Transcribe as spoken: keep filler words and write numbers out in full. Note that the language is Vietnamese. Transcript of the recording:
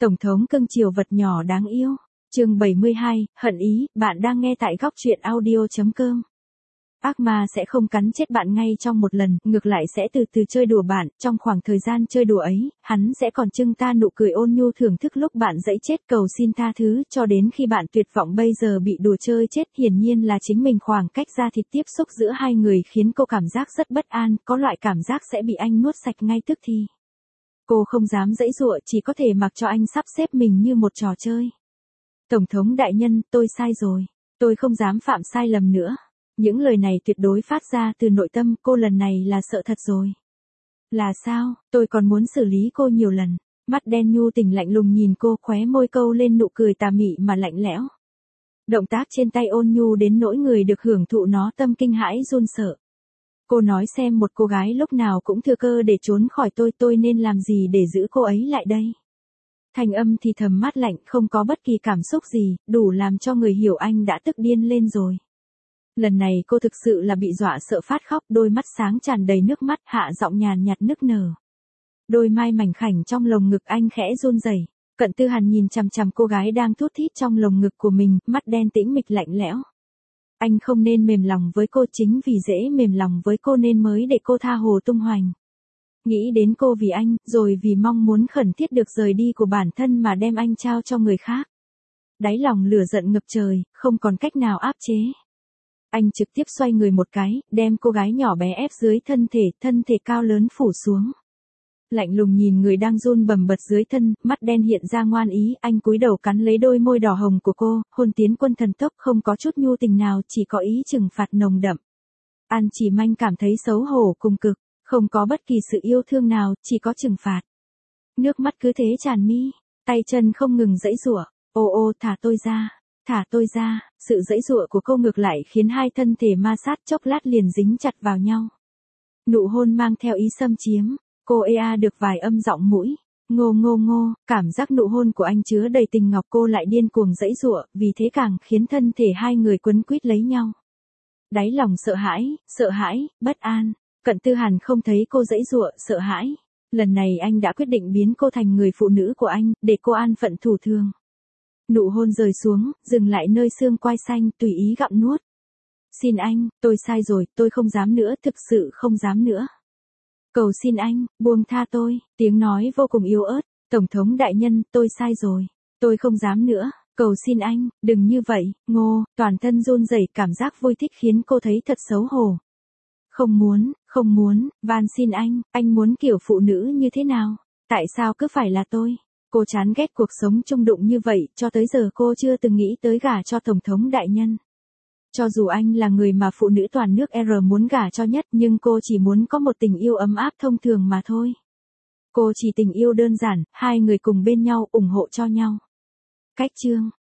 Tổng thống cưng chiều vật nhỏ đáng yêu. Chương bảy mươi hai, hận ý, bạn đang nghe tại góc truyện audio chấm com. Ác ma sẽ không cắn chết bạn ngay trong một lần, ngược lại sẽ từ từ chơi đùa bạn, trong khoảng thời gian chơi đùa ấy, hắn sẽ còn trưng ta nụ cười ôn nhu thưởng thức lúc bạn dẫy chết cầu xin tha thứ, cho đến khi bạn tuyệt vọng bây giờ bị đùa chơi chết. Hiển nhiên là chính mình khoảng cách da thịt tiếp xúc giữa hai người khiến cô cảm giác rất bất an, có loại cảm giác sẽ bị anh nuốt sạch ngay tức thì. Cô không dám dãy dụa, chỉ có thể mặc cho anh sắp xếp mình như một trò chơi. Tổng thống đại nhân, tôi sai rồi. Tôi không dám phạm sai lầm nữa. Những lời này tuyệt đối phát ra từ nội tâm, cô lần này là sợ thật rồi. Là sao, tôi còn muốn xử lý cô nhiều lần. Mắt đen nhu tình lạnh lùng nhìn cô, khóe môi câu lên nụ cười tà mị mà lạnh lẽo. Động tác trên tay ôn nhu đến nỗi người được hưởng thụ nó tâm kinh hãi run sợ. Cô nói xem, một cô gái lúc nào cũng thừa cơ để trốn khỏi tôi, tôi nên làm gì để giữ cô ấy lại đây? Thanh âm thì thầm mát lạnh, không có bất kỳ cảm xúc gì, đủ làm cho người hiểu anh đã tức điên lên rồi. Lần này cô thực sự là bị dọa sợ phát khóc, đôi mắt sáng tràn đầy nước mắt, hạ giọng nhàn nhạt nức nở. Đôi mai mảnh khảnh trong lồng ngực anh khẽ run rẩy. Cận Tư Hàn nhìn chằm chằm cô gái đang thút thít trong lồng ngực của mình, mắt đen tĩnh mịch lạnh lẽo. Anh không nên mềm lòng với cô, chính vì dễ mềm lòng với cô nên mới để cô tha hồ tung hoành. Nghĩ đến cô vì anh, rồi vì mong muốn khẩn thiết được rời đi của bản thân mà đem anh trao cho người khác. Đáy lòng lửa giận ngập trời, không còn cách nào áp chế. Anh trực tiếp xoay người một cái, đem cô gái nhỏ bé ép dưới thân thể, thân thể cao lớn phủ xuống. Lạnh lùng nhìn người đang run bầm bật dưới thân, mắt đen hiện ra ngoan ý, anh cúi đầu cắn lấy đôi môi đỏ hồng của cô, hôn tiến quân thần tốc, không có chút nhu tình nào, chỉ có ý trừng phạt nồng đậm. An Chỉ Manh cảm thấy xấu hổ cùng cực, không có bất kỳ sự yêu thương nào, chỉ có trừng phạt. Nước mắt cứ thế tràn mi, tay chân không ngừng giãy giụa. Ô ô, thả tôi ra, thả tôi ra. Sự giãy giụa của cô ngược lại khiến hai thân thể ma sát, chốc lát liền dính chặt vào nhau. Nụ hôn mang theo ý xâm chiếm. Cô ê a được vài âm giọng mũi. Ngô ngô ngô, cảm giác nụ hôn của anh chứa đầy tình ngọc, cô lại điên cuồng giãy giụa, vì thế càng khiến thân thể hai người quấn quýt lấy nhau. Đáy lòng sợ hãi, sợ hãi, bất an. Cận Tư Hàn không thấy cô giãy giụa, sợ hãi. Lần này anh đã quyết định biến cô thành người phụ nữ của anh, để cô an phận thủ thường. Nụ hôn rời xuống, dừng lại nơi xương quai xanh, tùy ý gặm nuốt. Xin anh, tôi sai rồi, tôi không dám nữa, thực sự không dám nữa. Cầu xin anh, buông tha tôi, tiếng nói vô cùng yếu ớt. Tổng thống đại nhân, tôi sai rồi, tôi không dám nữa, cầu xin anh, đừng như vậy. Ngô, toàn thân run rẩy, cảm giác vui thích khiến cô thấy thật xấu hổ. Không muốn, không muốn, van xin anh, anh muốn kiểu phụ nữ như thế nào? Tại sao cứ phải là tôi? Cô chán ghét cuộc sống chung đụng như vậy, cho tới giờ cô chưa từng nghĩ tới gả cho Tổng thống đại nhân. Cho dù anh là người mà phụ nữ toàn nước R muốn gả cho nhất, nhưng cô chỉ muốn có một tình yêu ấm áp thông thường mà thôi. Cô chỉ tình yêu đơn giản, hai người cùng bên nhau, ủng hộ cho nhau. Cách chương.